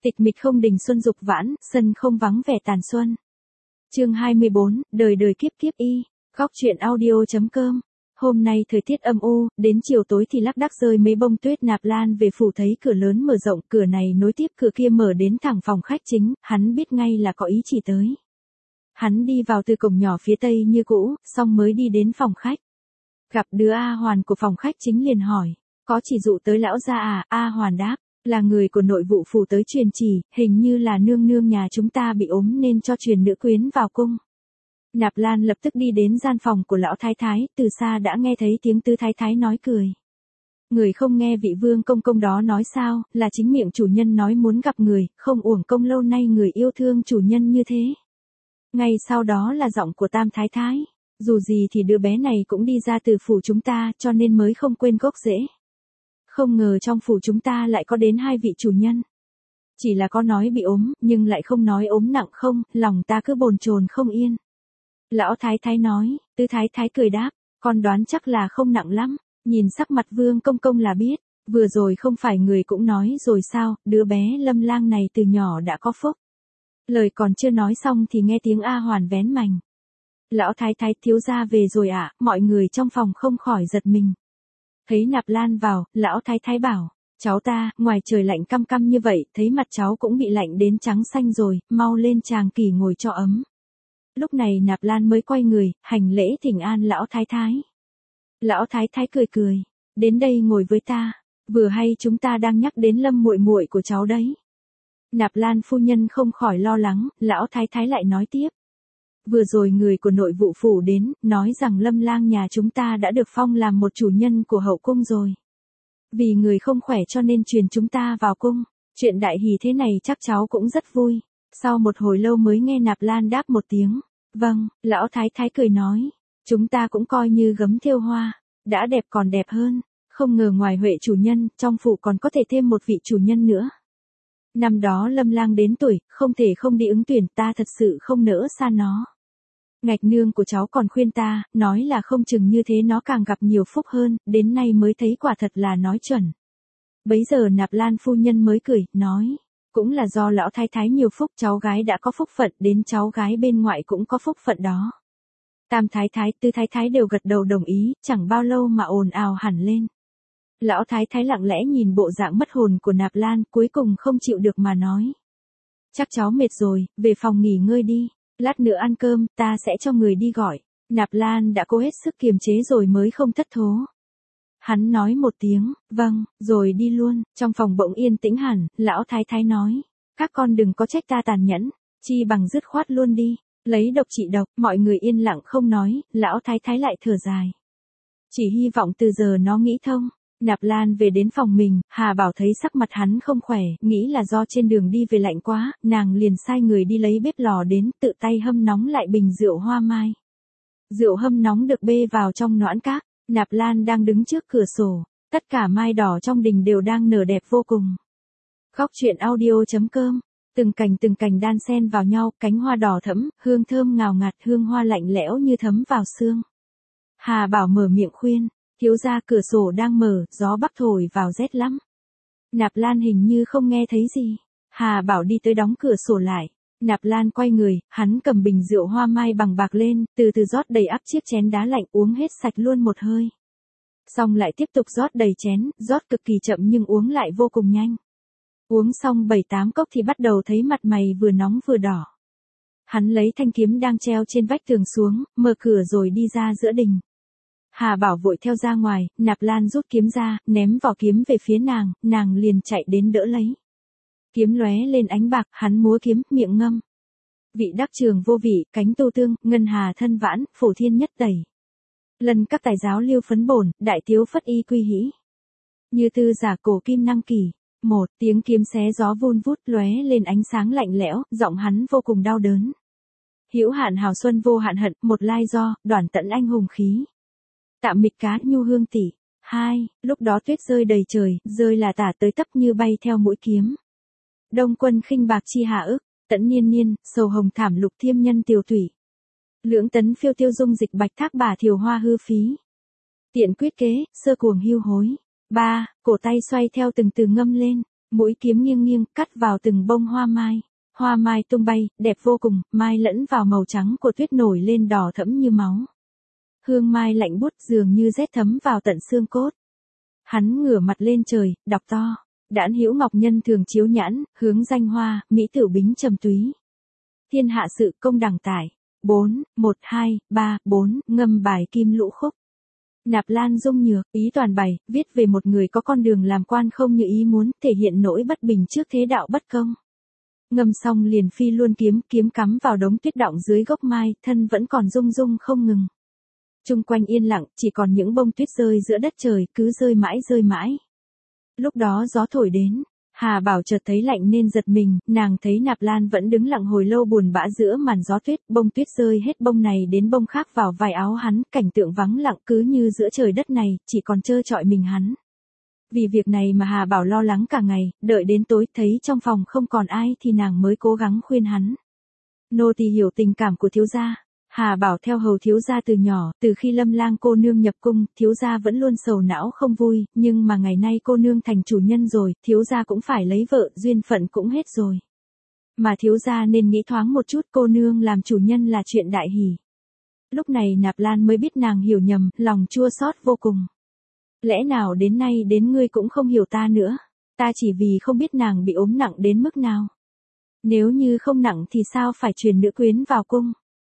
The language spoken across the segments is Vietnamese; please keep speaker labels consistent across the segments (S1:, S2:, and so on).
S1: Tịch mịch không đình xuân dục vãn, sân không vắng vẻ tàn xuân. Chương 24, đời đời kiếp kiếp y. Góc truyện audio.com. Hôm nay thời tiết âm u, đến chiều tối thì lác đác rơi mấy bông tuyết. Nạp Lan về phủ thấy cửa lớn mở rộng, cửa này nối tiếp cửa kia mở đến thẳng phòng khách chính, hắn biết ngay là có ý chỉ tới. Hắn đi vào từ cổng nhỏ phía tây như cũ, xong mới đi đến phòng khách. Gặp đứa A Hoàn của phòng khách chính liền hỏi, có chỉ dụ tới lão gia à? A Hoàn đáp, là người của nội vụ phủ tới truyền chỉ, hình như là nương nương nhà chúng ta bị ốm nên cho truyền nữ quyến vào cung. Nạp Lan lập tức đi đến gian phòng của lão thái thái, từ xa đã nghe thấy tiếng Tư thái thái nói cười. Người không nghe vị vương công công đó nói sao, là chính miệng chủ nhân nói muốn gặp người, không uổng công lâu nay người yêu thương chủ nhân như thế. Ngay sau đó là giọng của Tam thái thái, dù gì thì đứa bé này cũng đi ra từ phủ chúng ta, cho nên mới không quên gốc rễ. Không ngờ trong phủ chúng ta lại có đến 2 vị chủ nhân. Chỉ là có nói bị ốm, nhưng lại không nói ốm nặng không, lòng ta cứ bồn chồn không yên. Lão thái thái nói, Tư thái thái cười đáp, con đoán chắc là không nặng lắm, nhìn sắc mặt vương công công là biết, vừa rồi không phải người cũng nói rồi sao, đứa bé Lâm Lang này từ nhỏ đã có phúc. Lời còn chưa nói xong thì nghe tiếng A Hoàn vén mành. Lão thái thái thiếu gia về rồi ạ, mọi người trong phòng không khỏi giật mình. Thấy Nạp Lan vào, lão thái thái bảo, cháu ta, ngoài trời lạnh căm căm như vậy, thấy mặt cháu cũng bị lạnh đến trắng xanh rồi, mau lên tràng kỷ ngồi cho ấm. Lúc này Nạp Lan mới quay người, hành lễ thỉnh an lão thái thái. Lão thái thái cười cười, đến đây ngồi với ta, vừa hay chúng ta đang nhắc đến Lâm muội muội của cháu đấy. Nạp Lan phu nhân không khỏi lo lắng, lão thái thái lại nói tiếp. Vừa rồi người của nội vụ phủ đến, nói rằng Lâm Lang nhà chúng ta đã được phong làm một chủ nhân của hậu cung rồi. Vì người không khỏe cho nên truyền chúng ta vào cung, chuyện đại hỷ thế này chắc cháu cũng rất vui. Sau một hồi lâu mới nghe Nạp Lan đáp một tiếng, vâng, lão thái thái cười nói, chúng ta cũng coi như gấm thêu hoa, đã đẹp còn đẹp hơn, không ngờ ngoài Huệ chủ nhân, trong phủ còn có thể thêm một vị chủ nhân nữa. Năm đó Lâm Lang đến tuổi, không thể không đi ứng tuyển, ta thật sự không nỡ xa nó. Ngạch nương của cháu còn khuyên ta, nói là không chừng như thế nó càng gặp nhiều phúc hơn, đến nay mới thấy quả thật là nói chuẩn. Bấy giờ Nạp Lan phu nhân mới cười, nói, cũng là do lão thái thái nhiều phúc, cháu gái đã có phúc phận, đến cháu gái bên ngoại cũng có phúc phận đó. Tam thái thái, Tư thái thái đều gật đầu đồng ý, chẳng bao lâu mà ồn ào hẳn lên. Lão thái thái lặng lẽ nhìn bộ dạng mất hồn của Nạp Lan, cuối cùng không chịu được mà nói. Chắc cháu mệt rồi, về phòng nghỉ ngơi đi, lát nữa ăn cơm, ta sẽ cho người đi gọi. Nạp Lan đã cố hết sức kiềm chế rồi mới không thất thố. Hắn nói một tiếng, vâng, rồi đi luôn, trong phòng bỗng yên tĩnh hẳn, lão thái thái nói, các con đừng có trách ta tàn nhẫn, chi bằng dứt khoát luôn đi, lấy độc trị độc, mọi người yên lặng không nói, lão thái thái lại thở dài. Chỉ hy vọng từ giờ nó nghĩ thông. Nạp Lan về đến phòng mình, Hà Bảo thấy sắc mặt hắn không khỏe, nghĩ là do trên đường đi về lạnh quá, nàng liền sai người đi lấy bếp lò đến, tự tay hâm nóng lại bình rượu hoa mai. Rượu hâm nóng được bê vào trong noãn các, Nạp Lan đang đứng trước cửa sổ, tất cả mai đỏ trong đình đều đang nở đẹp vô cùng. Góc truyện audio.com, từng cành đan xen vào nhau, cánh hoa đỏ thẫm, hương thơm ngào ngạt, hương hoa lạnh lẽo như thấm vào xương. Hà Bảo mở miệng khuyên. Thiếu gia, cửa sổ đang mở, gió bắc thổi vào rét lắm. Nạp Lan hình như không nghe thấy gì. Hà Bảo đi tới đóng cửa sổ lại. Nạp Lan quay người, hắn cầm bình rượu hoa mai bằng bạc lên, từ từ rót đầy ắp chiếc chén đá lạnh, uống hết sạch luôn một hơi. Xong lại tiếp tục rót đầy chén, rót cực kỳ chậm nhưng uống lại vô cùng nhanh. Uống xong 7-8 cốc thì bắt đầu thấy mặt mày vừa nóng vừa đỏ. Hắn lấy thanh kiếm đang treo trên vách tường xuống, mở cửa rồi đi ra giữa đình. Hà Bảo vội theo ra ngoài, Nạp Lan rút kiếm ra, ném vỏ kiếm về phía nàng liền chạy đến đỡ lấy. Kiếm lóe lên ánh bạc, hắn múa kiếm, miệng ngâm. Vị đắc trường vô vị, cánh tu tương, ngân hà thân vãn, phổ thiên nhất tẩy. Lần các tài giáo liêu phấn bổn, đại tiếu phất y quy hĩ. Như tư giả cổ kim năng kỳ. Một tiếng kiếm xé gió vun vút lóe lên ánh sáng lạnh lẽo, giọng hắn vô cùng đau đớn. Hữu hạn hào xuân vô hạn hận, một lai do, đoản tận anh hùng khí. Tạm mịch cá nhu hương tỷ. 2. Lúc đó tuyết rơi đầy trời, rơi là tả tới tấp như bay theo mũi kiếm. Đông quân khinh bạc chi hạ ức, tẫn niên niên, sầu hồng thảm lục thiêm nhân tiều thủy. Lưỡng tấn phiêu tiêu dung dịch bạch thác bà thiều hoa hư phí. Tiện quyết kế, sơ cuồng hưu hối. 3. Cổ tay xoay theo từng từ ngâm lên. Mũi kiếm nghiêng nghiêng, cắt vào từng bông hoa mai. Hoa mai tung bay, đẹp vô cùng, mai lẫn vào màu trắng của tuyết nổi lên đỏ thẫm như máu. Hương mai lạnh buốt dường như rét thấm vào tận xương cốt. Hắn ngửa mặt lên trời, đọc to. Đãn hữu ngọc nhân thường chiếu nhãn, hướng danh hoa, mỹ tử bính trầm túy. Thiên hạ sự công đẳng tải. 4, 1, 2, 3, 4, ngâm bài kim lũ khúc. Nạp Lan Dung Nhược, ý toàn bày, viết về một người có con đường làm quan không như ý muốn, thể hiện nỗi bất bình trước thế đạo bất công. Ngâm xong liền phi luôn kiếm cắm vào đống tuyết đọng dưới gốc mai, thân vẫn còn rung rung không ngừng. Chung quanh yên lặng, chỉ còn những bông tuyết rơi giữa đất trời, cứ rơi mãi. Lúc đó gió thổi đến, Hà Bảo chợt thấy lạnh nên giật mình, nàng thấy Nạp Lan vẫn đứng lặng hồi lâu buồn bã giữa màn gió tuyết, bông tuyết rơi hết bông này đến bông khác vào vài áo hắn, cảnh tượng vắng lặng cứ như giữa trời đất này, chỉ còn trơ trọi mình hắn. Vì việc này mà Hà Bảo lo lắng cả ngày, đợi đến tối thấy trong phòng không còn ai thì nàng mới cố gắng khuyên hắn. Nô tỳ hiểu tình cảm của thiếu gia. Hà Bảo theo hầu thiếu gia từ nhỏ, từ khi Lâm Lang cô nương nhập cung, thiếu gia vẫn luôn sầu não không vui, nhưng mà ngày nay cô nương thành chủ nhân rồi, thiếu gia cũng phải lấy vợ, duyên phận cũng hết rồi. Mà thiếu gia nên nghĩ thoáng một chút, cô nương làm chủ nhân là chuyện đại hỷ. Lúc này Nạp Lan mới biết nàng hiểu nhầm, lòng chua xót vô cùng. Lẽ nào đến nay đến ngươi cũng không hiểu ta nữa, ta chỉ vì không biết nàng bị ốm nặng đến mức nào. Nếu như không nặng thì sao phải truyền nữ quyến vào cung.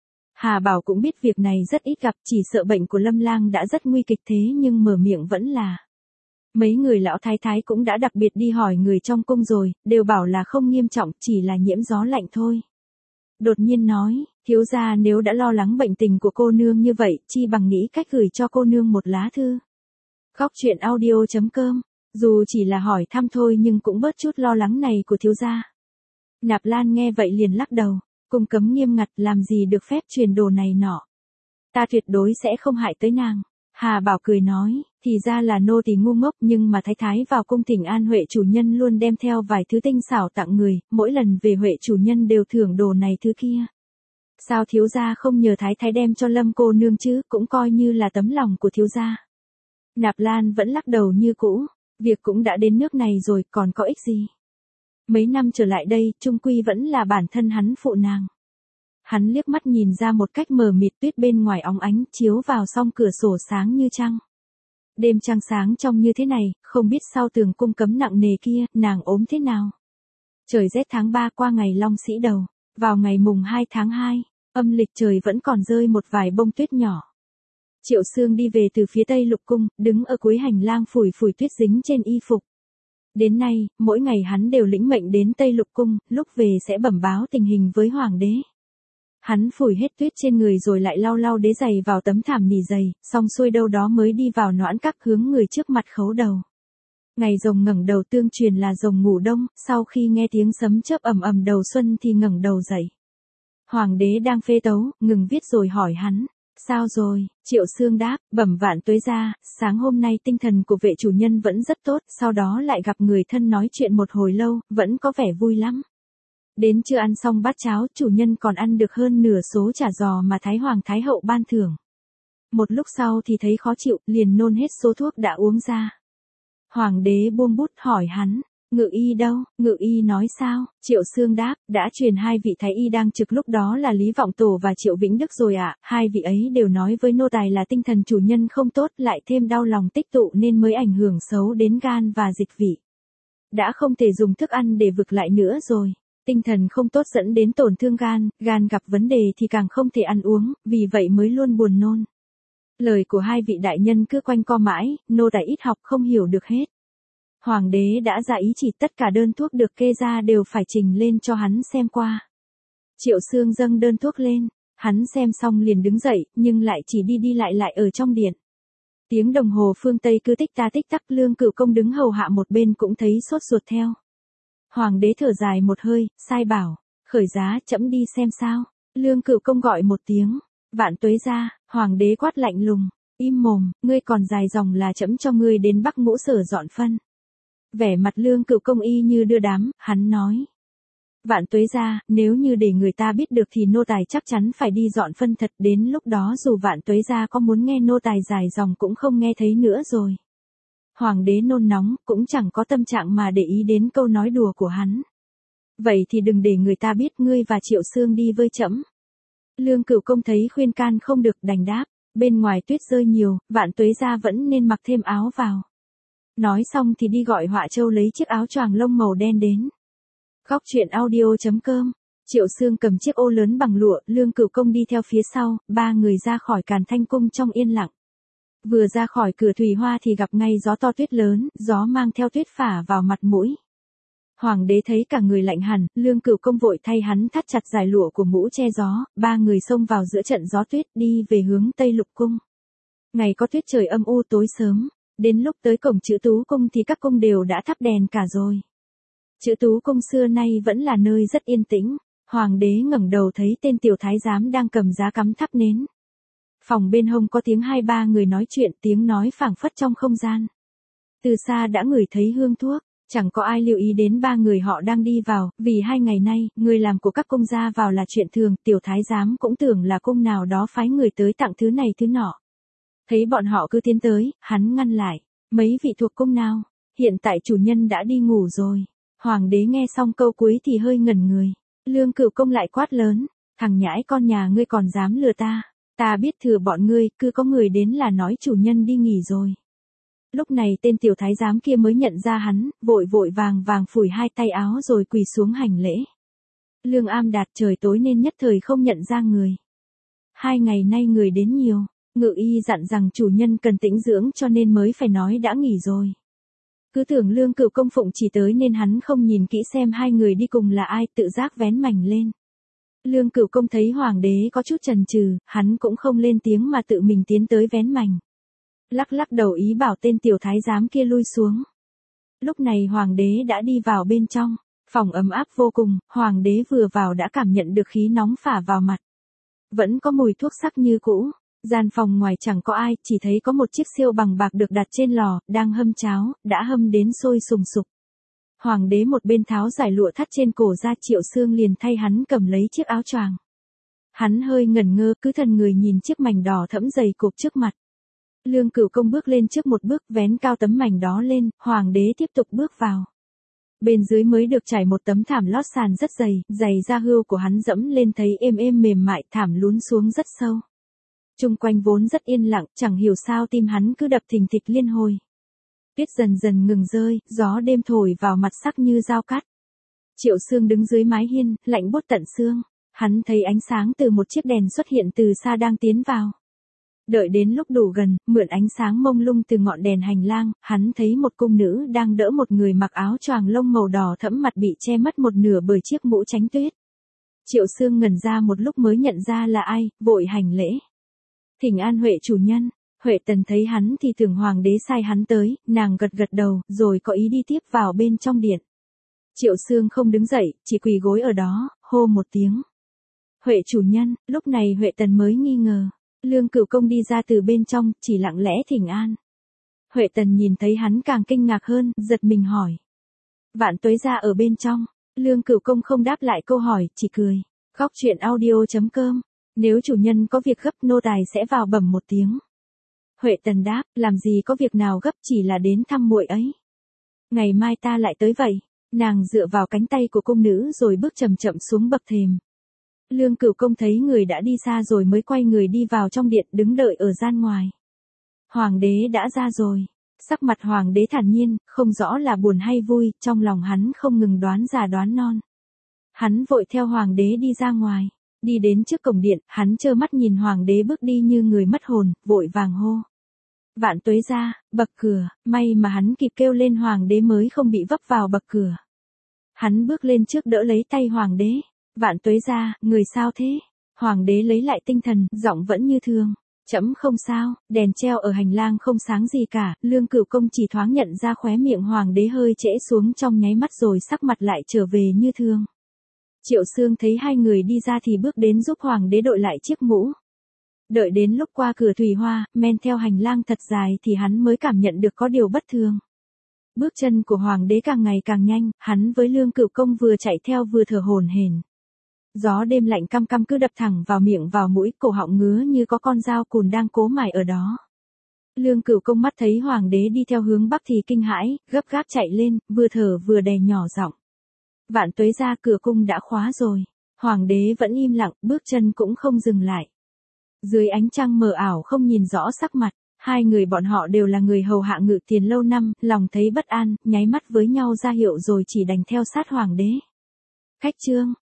S1: Hà Bảo cũng biết việc này rất ít gặp, chỉ sợ bệnh của Lâm Lang đã rất nguy kịch thế nhưng mở miệng vẫn là. Mấy người lão thái thái cũng đã đặc biệt đi hỏi người trong cung rồi, đều bảo là không nghiêm trọng, chỉ là nhiễm gió lạnh thôi. Đột nhiên nói, thiếu gia nếu đã lo lắng bệnh tình của cô nương như vậy, chi bằng nghĩ cách gửi cho cô nương một lá thư. Góc truyện audio.com, dù chỉ là hỏi thăm thôi nhưng cũng bớt chút lo lắng này của thiếu gia. Nạp Lan nghe vậy liền lắc đầu. Cung cấm nghiêm ngặt, làm gì được phép truyền đồ này nọ. Ta tuyệt đối sẽ không hại tới nàng. Hà Bảo cười nói, thì ra là nô tỳ ngu ngốc nhưng mà thái thái vào cung thỉnh an Huệ chủ nhân luôn đem theo vài thứ tinh xảo tặng người, mỗi lần về Huệ chủ nhân đều thưởng đồ này thứ kia. Sao thiếu gia không nhờ thái thái đem cho Lâm cô nương chứ, cũng coi như là tấm lòng của thiếu gia. Nạp Lan vẫn lắc đầu như cũ, việc cũng đã đến nước này rồi còn có ích gì. Mấy năm trở lại đây, chung quy vẫn là bản thân hắn phụ nàng. Hắn liếc mắt nhìn ra một cách mờ mịt, tuyết bên ngoài óng ánh, chiếu vào song cửa sổ sáng như trăng. Đêm trăng sáng trong như thế này, không biết sau tường cung cấm nặng nề kia, nàng ốm thế nào. Trời rét tháng 3 qua ngày Long Sĩ Đầu, vào ngày mùng 2 tháng 2, âm lịch trời vẫn còn rơi một vài bông tuyết nhỏ. Triệu Sương đi về từ phía tây lục cung, đứng ở cuối hành lang phủi tuyết dính trên y phục. Đến nay, mỗi ngày hắn đều lĩnh mệnh đến Tây Lục Cung, lúc về sẽ bẩm báo tình hình với Hoàng đế. Hắn phủi hết tuyết trên người rồi lại lau đế giày vào tấm thảm nỉ dày, xong xuôi đâu đó mới đi vào noãn các hướng người trước mặt khấu đầu. Ngày rồng ngẩng đầu tương truyền là rồng ngủ đông, sau khi nghe tiếng sấm chớp ầm ầm đầu xuân thì ngẩng đầu dậy. Hoàng đế đang phê tấu, ngừng viết rồi hỏi hắn. Sao rồi? Triệu Sương đáp, bẩm vạn tuế gia, sáng hôm nay tinh thần của vệ chủ nhân vẫn rất tốt, sau đó lại gặp người thân nói chuyện một hồi lâu, vẫn có vẻ vui lắm. Đến chưa ăn xong bát cháo, chủ nhân còn ăn được hơn nửa số chả giò mà Thái Hoàng Thái Hậu ban thưởng. Một lúc sau thì thấy khó chịu, liền nôn hết số thuốc đã uống ra. Hoàng đế buông bút hỏi hắn. Ngự y đâu? Ngự y nói sao? Triệu Sương đáp, đã truyền hai vị thái y đang trực lúc đó là Lý Vọng Tổ và Triệu Vĩnh Đức rồi ạ. Hai vị ấy đều nói với nô tài là tinh thần chủ nhân không tốt, lại thêm đau lòng tích tụ nên mới ảnh hưởng xấu đến gan và dịch vị. Đã không thể dùng thức ăn để vực lại nữa rồi. Tinh thần không tốt dẫn đến tổn thương gan, gan gặp vấn đề thì càng không thể ăn uống, vì vậy mới luôn buồn nôn. Lời của hai vị đại nhân cứ quanh co mãi, nô tài ít học không hiểu được hết. Hoàng đế đã ra ý chỉ tất cả đơn thuốc được kê ra đều phải trình lên cho hắn xem qua. Triệu Sương dâng đơn thuốc lên, hắn xem xong liền đứng dậy, nhưng lại chỉ đi lại ở trong điện. Tiếng đồng hồ phương Tây cứ tích tắc, Lương Cửu Công đứng hầu hạ một bên cũng thấy sốt ruột theo. Hoàng đế thở dài một hơi, sai bảo, khởi giá trẫm đi xem sao. Lương Cửu Công gọi một tiếng, vạn tuế gia, hoàng đế quát lạnh lùng, im mồm, ngươi còn dài dòng là trẫm cho ngươi đến Bắc Ngũ Sở dọn phân. Vẻ mặt Lương Cửu Công y như đưa đám, hắn nói. Vạn tuế gia, nếu như để người ta biết được thì nô tài chắc chắn phải đi dọn phân thật, đến lúc đó dù vạn tuế gia có muốn nghe nô tài dài dòng cũng không nghe thấy nữa rồi. Hoàng đế nôn nóng, cũng chẳng có tâm trạng mà để ý đến câu nói đùa của hắn. Vậy thì đừng để người ta biết ngươi và Triệu Xương đi với trẫm. Lương Cửu Công thấy khuyên can không được đành đáp, bên ngoài tuyết rơi nhiều, Vạn Tuế gia vẫn nên mặc thêm áo vào. Nói xong thì đi gọi Họa Châu lấy chiếc áo choàng lông màu đen đến. Góc truyện audio.com. Triệu Xương cầm chiếc ô lớn bằng lụa, Lương Cửu Công đi theo phía sau, ba người ra khỏi Càn Thanh Cung trong yên lặng. Vừa ra khỏi cửa thủy hoa thì gặp ngay gió to tuyết lớn, gió mang theo tuyết phả vào mặt mũi. Hoàng đế thấy cả người lạnh hẳn, Lương Cửu Công vội thay hắn thắt chặt dải lụa của mũ che gió, ba người xông vào giữa trận gió tuyết đi về hướng Tây Lục Cung. Ngày có tuyết trời âm u tối sớm, đến lúc tới cổng Chữ Tú Cung thì các cung đều đã thắp đèn cả rồi. Chữ Tú Cung xưa nay vẫn là nơi rất yên tĩnh, Hoàng đế ngẩng đầu thấy tên tiểu thái giám đang cầm giá cắm thắp nến. Phòng bên hông có tiếng hai ba người nói chuyện, tiếng nói phảng phất trong không gian. Từ xa đã ngửi thấy hương thuốc, chẳng có ai lưu ý đến ba người họ đang đi vào, vì 2 ngày nay, người làm của các cung ra vào là chuyện thường, tiểu thái giám cũng tưởng là cung nào đó phái người tới tặng thứ này thứ nọ. Thấy bọn họ cứ tiến tới, hắn ngăn lại, mấy vị thuộc cung nào, hiện tại chủ nhân đã đi ngủ rồi. Hoàng đế nghe xong câu cuối thì hơi ngẩn người, Lương Cửu Công lại quát lớn, thằng nhãi con nhà ngươi còn dám lừa ta. Ta biết thừa bọn ngươi, cứ có người đến là nói chủ nhân đi nghỉ rồi. Lúc này tên tiểu thái giám kia mới nhận ra hắn, vội vội vàng vàng phủi hai tay áo rồi quỳ xuống hành lễ. Lương Am Đạt trời tối nên nhất thời không nhận ra người. 2 ngày nay người đến nhiều, Ngự y dặn rằng chủ nhân cần tĩnh dưỡng cho nên mới phải nói đã nghỉ rồi. Cứ tưởng Lương Cửu Công phụng chỉ tới nên hắn không nhìn kỹ xem hai người đi cùng là ai, tự giác vén mành lên. Lương Cửu Công thấy hoàng đế có chút chần chừ, hắn cũng không lên tiếng mà tự mình tiến tới vén mành. Lắc lắc đầu ý bảo tên tiểu thái giám kia lui xuống. Lúc này hoàng đế đã đi vào bên trong, phòng ấm áp vô cùng, hoàng đế vừa vào đã cảm nhận được khí nóng phả vào mặt. Vẫn có mùi thuốc sắc như cũ, gian phòng ngoài chẳng có ai, chỉ thấy có một chiếc siêu bằng bạc được đặt trên lò, đang hâm cháo, đã hâm đến sôi sùng sục. Hoàng đế một bên tháo giải lụa thắt trên cổ ra, Triệu Xương liền thay hắn cầm lấy chiếc áo choàng. Hắn hơi ngẩn ngơ, cứ thần người nhìn chiếc mảnh đỏ thẫm dày cộp trước mặt. Lương Cửu Công bước lên trước một bước, vén cao tấm mảnh đó lên, hoàng đế tiếp tục bước vào. Bên dưới mới được trải một tấm thảm lót sàn rất dày, giày da hươu của hắn dẫm lên thấy êm êm mềm mại, thảm lún xuống rất sâu. Chung quanh vốn rất yên lặng, chẳng hiểu sao tim hắn cứ đập thình thịch liên hồi. Tuyết dần dần ngừng rơi, gió đêm thổi vào mặt sắc như dao cắt. Triệu Xương đứng dưới mái hiên, lạnh buốt tận xương. Hắn thấy ánh sáng từ một chiếc đèn xuất hiện từ xa đang tiến vào. Đợi đến lúc đủ gần, mượn ánh sáng mông lung từ ngọn đèn hành lang, hắn thấy một cung nữ đang đỡ một người mặc áo choàng lông màu đỏ thẫm, mặt bị che mất một nửa bởi chiếc mũ tránh tuyết. Triệu Xương ngẩn ra một lúc mới nhận ra là ai, vội hành lễ. Thỉnh an Huệ chủ nhân. Huệ Tần thấy hắn thì tưởng hoàng đế sai hắn tới, nàng gật gật đầu, rồi có ý đi tiếp vào bên trong điện. Triệu Xương không đứng dậy, chỉ quỳ gối ở đó, hô một tiếng. Huệ chủ nhân, lúc này Huệ Tần mới nghi ngờ. Lương Cửu Công đi ra từ bên trong, chỉ lặng lẽ thỉnh an. Huệ Tần nhìn thấy hắn càng kinh ngạc hơn, giật mình hỏi. Vạn Tuế gia ở bên trong. Lương Cửu Công không đáp lại câu hỏi, chỉ cười. Góc truyện audio.com. Nếu chủ nhân có việc gấp nô tài sẽ vào bẩm một tiếng. Huệ Tần đáp, làm gì có việc nào gấp, chỉ là đến thăm muội ấy. Ngày mai ta lại tới vậy. Nàng dựa vào cánh tay của cung nữ rồi bước chậm chậm xuống bậc thềm. Lương Cửu Công thấy người đã đi xa rồi mới quay người đi vào trong điện, đứng đợi ở gian ngoài. Hoàng đế đã ra rồi. Sắc mặt hoàng đế thản nhiên, không rõ là buồn hay vui, trong lòng hắn không ngừng đoán già đoán non. Hắn vội theo hoàng đế đi ra ngoài. Đi đến trước cổng điện, hắn trơ mắt nhìn hoàng đế bước đi như người mất hồn, vội vàng hô. Vạn Tuế gia, bậc cửa, may mà hắn kịp kêu lên hoàng đế mới không bị vấp vào bậc cửa. Hắn bước lên trước đỡ lấy tay hoàng đế. Vạn Tuế gia, người sao thế? Hoàng đế lấy lại tinh thần, giọng vẫn như thường. Trẫm không sao, đèn treo ở hành lang không sáng gì cả. Lương Cửu Công chỉ thoáng nhận ra khóe miệng hoàng đế hơi trễ xuống trong nháy mắt rồi sắc mặt lại trở về như thường. Triệu Xương thấy hai người đi ra thì bước đến giúp hoàng đế đội lại chiếc mũ. Đợi đến lúc qua cửa thủy hoa, men theo hành lang thật dài thì hắn mới cảm nhận được có điều bất thường. Bước chân của hoàng đế càng ngày càng nhanh, hắn với Lương Cửu Công vừa chạy theo vừa thở hổn hển. Gió đêm lạnh căm căm cứ đập thẳng vào miệng vào mũi, cổ họng ngứa như có con dao cùn đang cố mài ở đó. Lương Cửu Công mắt thấy hoàng đế đi theo hướng bắc thì kinh hãi, gấp gáp chạy lên, vừa thở vừa đè nhỏ giọng. Vạn tuế ra, cửa cung đã khóa rồi. Hoàng đế vẫn im lặng, bước chân cũng không dừng lại. Dưới ánh trăng mờ ảo không nhìn rõ sắc mặt, hai người bọn họ đều là người hầu hạ Ngự Tiền lâu năm, lòng thấy bất an, nháy mắt với nhau ra hiệu rồi chỉ đành theo sát hoàng đế. Khách trương,